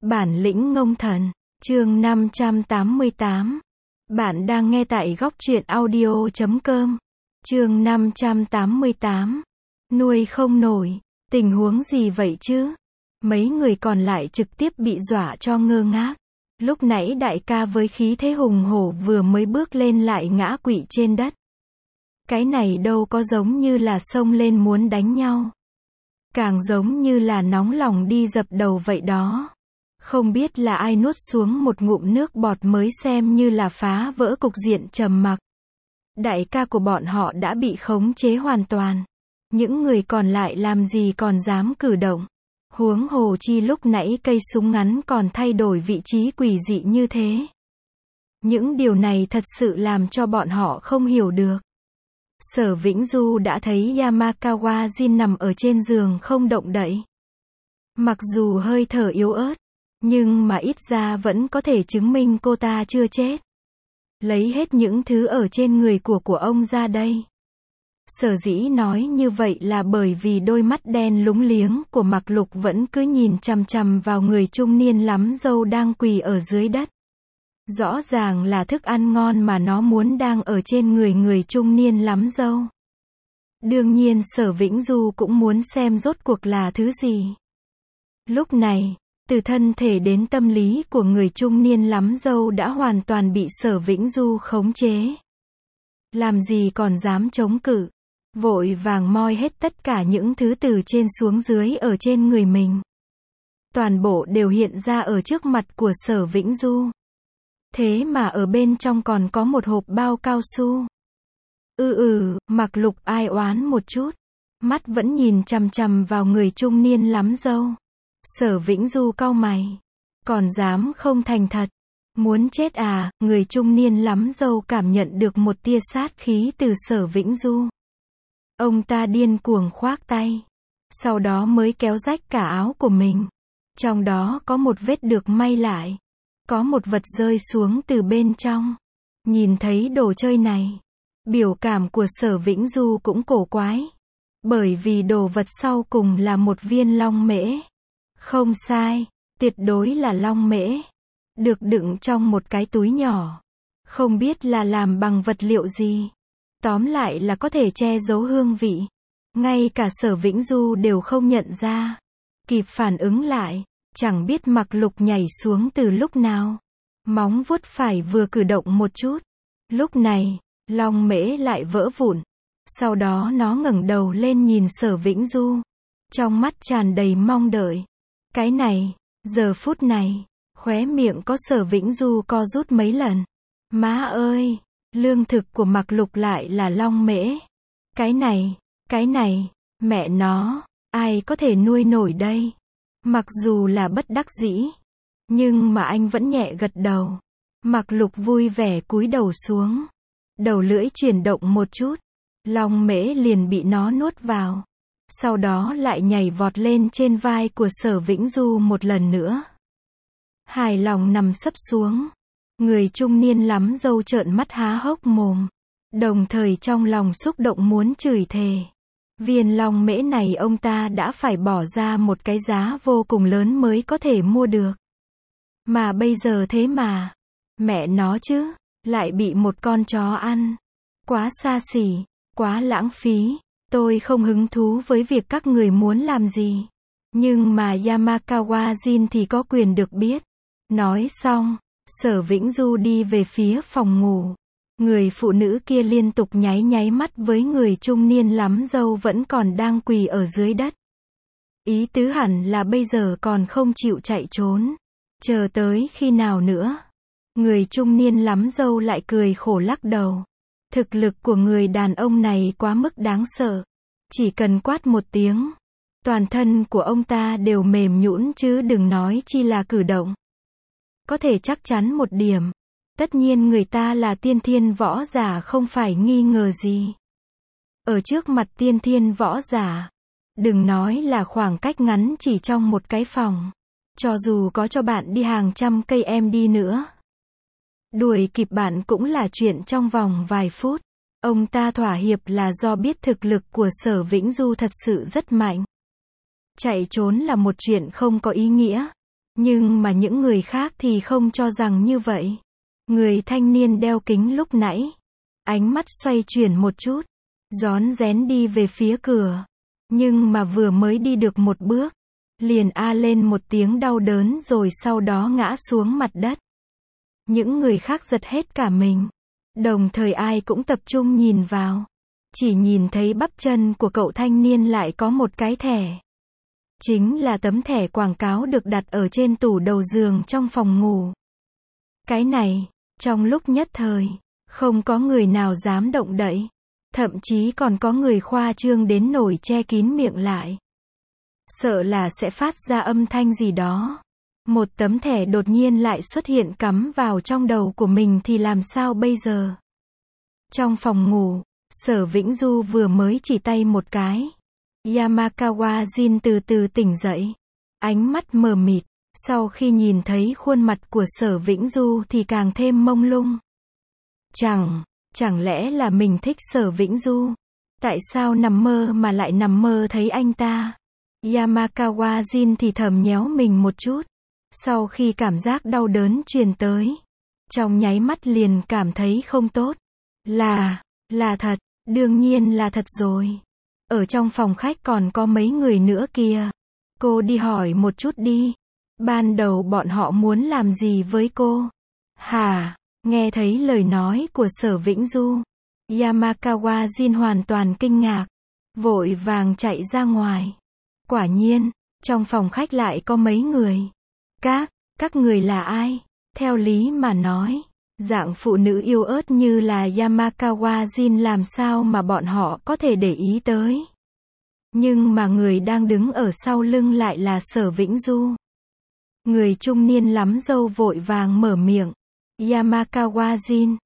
Bản lĩnh ngông thần, chương 588. Bạn đang nghe tại góc truyện audio.com. Chương 588. Nuôi không nổi, tình huống gì vậy chứ? Mấy người còn lại trực tiếp bị dọa cho ngơ ngác. Lúc nãy đại ca với khí thế hùng hổ vừa mới bước lên lại ngã quỵ trên đất. Cái này đâu có giống như là xông lên muốn đánh nhau. Càng giống như là nóng lòng đi dập đầu vậy đó. Không biết là ai nuốt xuống một ngụm nước bọt mới xem như là phá vỡ cục diện trầm mặc. Đại ca của bọn họ đã bị khống chế hoàn toàn. Những người còn lại làm gì còn dám cử động. Huống hồ chi lúc nãy cây súng ngắn còn thay đổi vị trí quỷ dị như thế. Những điều này thật sự làm cho bọn họ không hiểu được. Sở Vĩnh Du đã thấy Yamakawa Jin nằm ở trên giường không động đậy. Mặc dù hơi thở yếu ớt, nhưng mà ít ra vẫn có thể chứng minh cô ta chưa chết. Lấy hết những thứ ở trên người của ông ra đây. Sở dĩ nói như vậy là bởi vì đôi mắt đen lúng liếng của Mạc Lục vẫn cứ nhìn chằm chằm vào người trung niên lắm dâu đang quỳ ở dưới đất. Rõ ràng là thức ăn ngon mà nó muốn đang ở trên người trung niên lắm dâu. Đương nhiên Sở Vĩnh Du cũng muốn xem rốt cuộc là thứ gì. Lúc này, từ thân thể đến tâm lý của người trung niên lắm dâu đã hoàn toàn bị Sở Vĩnh Du khống chế. Làm gì còn dám chống cự. Vội vàng moi hết tất cả những thứ từ trên xuống dưới ở trên người mình. Toàn bộ đều hiện ra ở trước mặt của Sở Vĩnh Du. Thế mà ở bên trong còn có một hộp bao cao su. Mạc Lục ai oán một chút. Mắt vẫn nhìn chằm chằm vào người trung niên lắm dâu. Sở Vĩnh Du cau mày. Còn dám không thành thật. Muốn chết à? Người trung niên lắm dâu cảm nhận được một tia sát khí từ Sở Vĩnh Du. Ông ta điên cuồng khoác tay. Sau đó mới kéo rách cả áo của mình. Trong đó có một vết được may lại. Có một vật rơi xuống từ bên trong. Nhìn thấy đồ chơi này, biểu cảm của Sở Vĩnh Du cũng cổ quái. Bởi vì đồ vật sau cùng là một viên long mễ. Không sai, tuyệt đối là long mễ. Được đựng trong một cái túi nhỏ. Không biết là làm bằng vật liệu gì. Tóm lại là có thể che giấu hương vị. Ngay cả Sở Vĩnh Du đều không nhận ra. Kịp phản ứng lại, chẳng biết Mạc Lục nhảy xuống từ lúc nào. Móng vuốt phải vừa cử động một chút. Lúc này, long mễ lại vỡ vụn. Sau đó nó ngẩng đầu lên nhìn Sở Vĩnh Du. Trong mắt tràn đầy mong đợi. Cái này, giờ phút này, khóe miệng có Sở Vĩnh Du co rút mấy lần. Má ơi, lương thực của Mạc Lục lại là long mễ. Cái này, mẹ nó, ai có thể nuôi nổi đây? Mặc dù là bất đắc dĩ, nhưng mà anh vẫn nhẹ gật đầu. Mạc Lục vui vẻ cúi đầu xuống. Đầu lưỡi chuyển động một chút, long mễ liền bị nó nuốt vào. Sau đó lại nhảy vọt lên trên vai của Sở Vĩnh Du một lần nữa. Hài lòng nằm sấp xuống. Người trung niên lắm dâu trợn mắt há hốc mồm. Đồng thời trong lòng xúc động muốn chửi thề. Viên long mễ này ông ta đã phải bỏ ra một cái giá vô cùng lớn mới có thể mua được. Mà bây giờ thế mà, mẹ nó chứ, lại bị một con chó ăn. Quá xa xỉ, quá lãng phí. Tôi không hứng thú với việc các người muốn làm gì. Nhưng mà Yamakawa Jin thì có quyền được biết. Nói xong, Sở Vĩnh Du đi về phía phòng ngủ. Người phụ nữ kia liên tục nháy mắt với người trung niên lắm dâu vẫn còn đang quỳ ở dưới đất. Ý tứ hẳn là bây giờ còn không chịu chạy trốn. Chờ tới khi nào nữa? Người trung niên lắm dâu lại cười khổ lắc đầu. Thực lực của người đàn ông này quá mức đáng sợ. Chỉ cần quát một tiếng, toàn thân của ông ta đều mềm nhũn chứ đừng nói chi là cử động. Có thể chắc chắn một điểm. Tất nhiên người ta là tiên thiên võ giả không phải nghi ngờ gì. Ở trước mặt tiên thiên võ giả, đừng nói là khoảng cách ngắn chỉ trong một cái phòng. Cho dù có cho bạn đi hàng trăm cây em đi nữa. Đuổi kịp bạn cũng là chuyện trong vòng vài phút. Ông ta thỏa hiệp là do biết thực lực của Sở Vĩnh Du thật sự rất mạnh. Chạy trốn là một chuyện không có ý nghĩa. Nhưng mà những người khác thì không cho rằng như vậy. Người thanh niên đeo kính lúc nãy, ánh mắt xoay chuyển một chút, rón rén đi về phía cửa. Nhưng mà vừa mới đi được một bước, liền a lên một tiếng đau đớn rồi sau đó ngã xuống mặt đất. Những người khác giật hết cả mình. Đồng thời ai cũng tập trung nhìn vào. Chỉ nhìn thấy bắp chân của cậu thanh niên lại có một cái thẻ. Chính là tấm thẻ quảng cáo được đặt ở trên tủ đầu giường trong phòng ngủ. Cái này, trong lúc nhất thời, không có người nào dám động đậy. Thậm chí còn có người khoa trương đến nỗi che kín miệng lại. Sợ là sẽ phát ra âm thanh gì đó. Một tấm thẻ đột nhiên lại xuất hiện cắm vào trong đầu của mình thì làm sao bây giờ? Trong phòng ngủ, Sở Vĩnh Du vừa mới chỉ tay một cái. Yamakawa Jin từ từ tỉnh dậy. Ánh mắt mờ mịt. Sau khi nhìn thấy khuôn mặt của Sở Vĩnh Du thì càng thêm mông lung. Chẳng lẽ là mình thích Sở Vĩnh Du? Tại sao nằm mơ mà lại nằm mơ thấy anh ta? Yamakawa Jin thì thầm nhéo mình một chút. Sau khi cảm giác đau đớn truyền tới, trong nháy mắt liền cảm thấy không tốt. Là thật, đương nhiên là thật rồi. Ở trong phòng khách còn có mấy người nữa kìa. Cô đi hỏi một chút đi. Ban đầu bọn họ muốn làm gì với cô? Hả? Nghe thấy lời nói của Sở Vĩnh Du, Yamakawa Jin hoàn toàn kinh ngạc, vội vàng chạy ra ngoài. Quả nhiên, trong phòng khách lại có mấy người. Các người là ai? Theo lý mà nói, dạng phụ nữ yếu ớt như là Yamakawa Jin làm sao mà bọn họ có thể để ý tới. Nhưng mà người đang đứng ở sau lưng lại là Sở Vĩnh Du. Người trung niên lắm râu vội vàng mở miệng. Yamakawa Jin,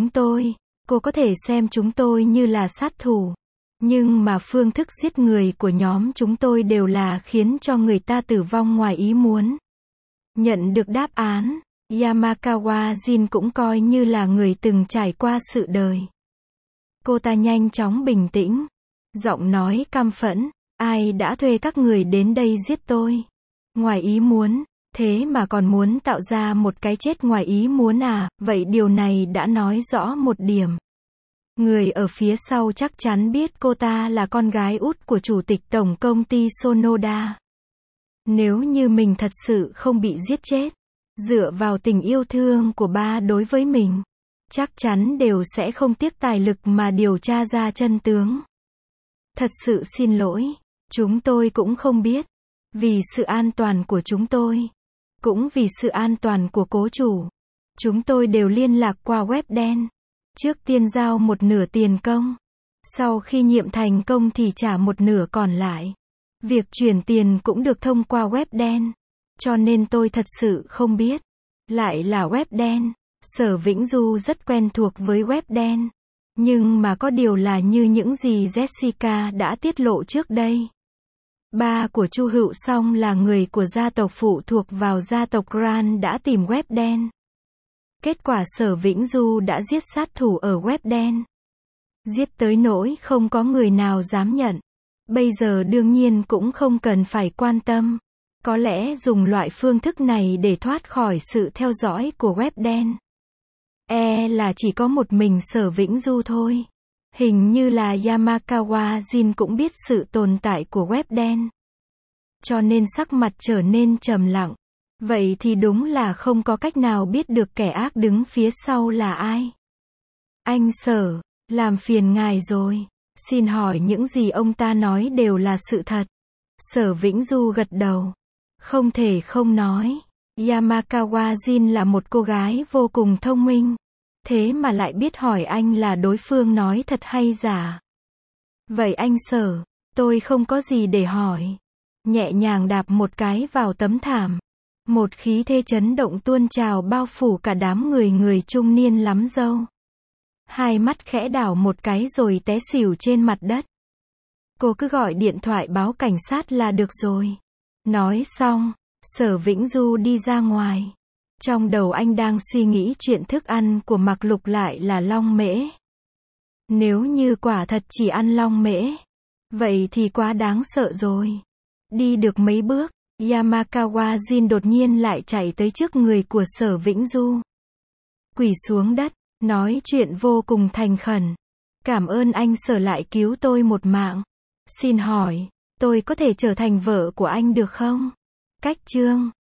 cô có thể xem chúng tôi như là sát thủ. Nhưng mà phương thức giết người của nhóm chúng tôi đều là khiến cho người ta tử vong ngoài ý muốn. Nhận được đáp án, Yamakawa Jin cũng coi như là người từng trải qua sự đời. Cô ta nhanh chóng bình tĩnh, giọng nói căm phẫn, ai đã thuê các người đến đây giết tôi? Ngoài ý muốn, thế mà còn muốn tạo ra một cái chết ngoài ý muốn à? Vậy điều này đã nói rõ một điểm. Người ở phía sau chắc chắn biết cô ta là con gái út của chủ tịch tổng công ty Sonoda. Nếu như mình thật sự không bị giết chết, dựa vào tình yêu thương của ba đối với mình, chắc chắn đều sẽ không tiếc tài lực mà điều tra ra chân tướng. Thật sự xin lỗi, chúng tôi cũng không biết. Vì sự an toàn của chúng tôi, cũng vì sự an toàn của cố chủ, chúng tôi đều liên lạc qua web đen. Trước tiên giao một nửa tiền công, sau khi nhiệm thành công thì trả một nửa còn lại. Việc chuyển tiền cũng được thông qua web đen, cho nên tôi thật sự không biết. Lại là web đen. Sở Vĩnh Du rất quen thuộc với web đen. Nhưng mà có điều là như những gì Jessica đã tiết lộ trước đây. Ba của Chu Hựu Song là người của gia tộc phụ thuộc vào gia tộc Grand đã tìm web đen. Kết quả Sở Vĩnh Du đã giết sát thủ ở web đen. Giết tới nỗi không có người nào dám nhận. Bây giờ đương nhiên cũng không cần phải quan tâm. Có lẽ dùng loại phương thức này để thoát khỏi sự theo dõi của web đen. Là chỉ có một mình Sở Vĩnh Du thôi. Hình như là Yamakawa Jin cũng biết sự tồn tại của web đen. Cho nên sắc mặt trở nên trầm lặng. Vậy thì đúng là không có cách nào biết được kẻ ác đứng phía sau là ai. Anh Sở, làm phiền ngài rồi. Xin hỏi những gì ông ta nói đều là sự thật. Sở Vĩnh Du gật đầu. Không thể không nói. Yamakawa Jin là một cô gái vô cùng thông minh. Thế mà lại biết hỏi anh là đối phương nói thật hay giả. Vậy anh Sở, tôi không có gì để hỏi. Nhẹ nhàng đạp một cái vào tấm thảm. Một khí thế chấn động tuôn trào bao phủ cả đám người trung niên lắm râu. Hai mắt khẽ đảo một cái rồi té xỉu trên mặt đất. Cô cứ gọi điện thoại báo cảnh sát là được rồi. Nói xong, Sở Vĩnh Du đi ra ngoài. Trong đầu anh đang suy nghĩ chuyện thức ăn của Mạc Lục lại là long mễ. Nếu như quả thật chỉ ăn long mễ, vậy thì quá đáng sợ rồi. Đi được mấy bước, Yamakawa Jin đột nhiên lại chạy tới trước người của Sở Vĩnh Du. Quỳ xuống đất, nói chuyện vô cùng thành khẩn. Cảm ơn anh Sở lại cứu tôi một mạng. Xin hỏi, tôi có thể trở thành vợ của anh được không? Cách chương